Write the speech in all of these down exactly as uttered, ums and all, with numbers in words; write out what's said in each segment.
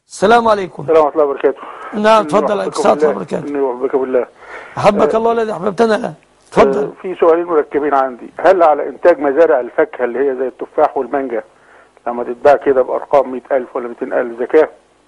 السلام عليكم. السلام ورحمة الله وبركاته. نعم تفضل عليك السلام ورحمة الله وبركاته. إني أحبك بالله. أحبك الله الذي أحببتنا له. تفضل. في سؤالين مركبين عندي، هل على إنتاج مزارع الفاكهة اللي هي زي التفاح والمانجا لما تتباع كده بأرقام مئة ألف ولا مئتين ألف زكاة؟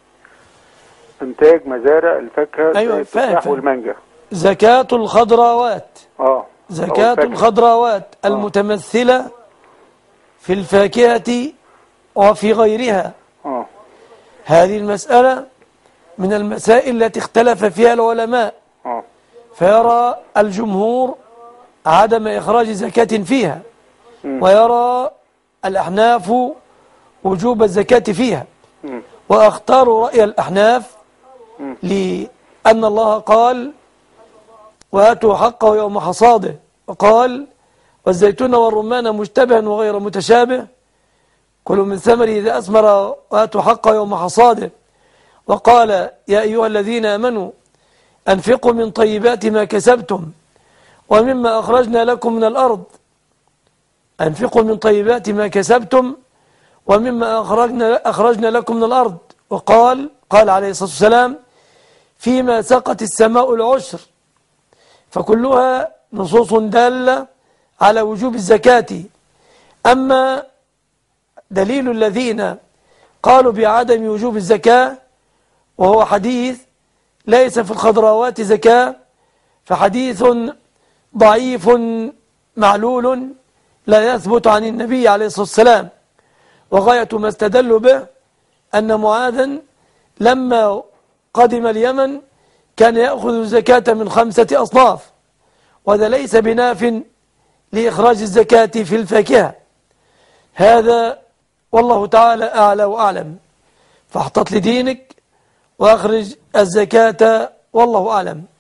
إنتاج مزارع الفاكهة أيوة زي التفاح والمانجا. زكاة الخضروات. آه. زكاة الخضروات آه. المتمثلة في الفاكهة وفي غيرها. آه. هذه المسألة من المسائل التي اختلف فيها العلماء. آه. فيرى الجمهور عدم إخراج زكاة فيها، م. ويرى الأحناف وجوب الزكاة فيها، م. وأختاروا رأي الأحناف م. لأن الله قال وآتوا حقه يوم حصاده، وقال والزيتون والرمان مشتبها وغير متشابه كلوا من ثمره إذا أثمر وآتوا حقه يوم حصاده، وقال يا أيها الذين آمنوا أنفقوا من طيبات ما كسبتم ومما أخرجنا لكم من الأرض أنفقوا من طيبات ما كسبتم ومما أخرجنا, أخرجنا لكم من الأرض، وقال قال عليه الصلاة والسلام فيما سقت السماء العشر، فكلها نصوص دالة على وجوب الزكاة. أما دليل الذين قالوا بعدم وجوب الزكاة وهو حديث ليس في الخضروات زكاة، فحديث ضعيف معلول لا يثبت عن النبي عليه الصلاة والسلام، وغاية ما استدلوا به أن معاذا لما قدم اليمن كان يأخذ الزكاة من خمسة أصناف، وهذا ليس بناف لإخراج الزكاة في الفاكهة. هذا والله تعالى أعلى وأعلم، فاحتط لدينك وأخرج الزكاة والله أعلم.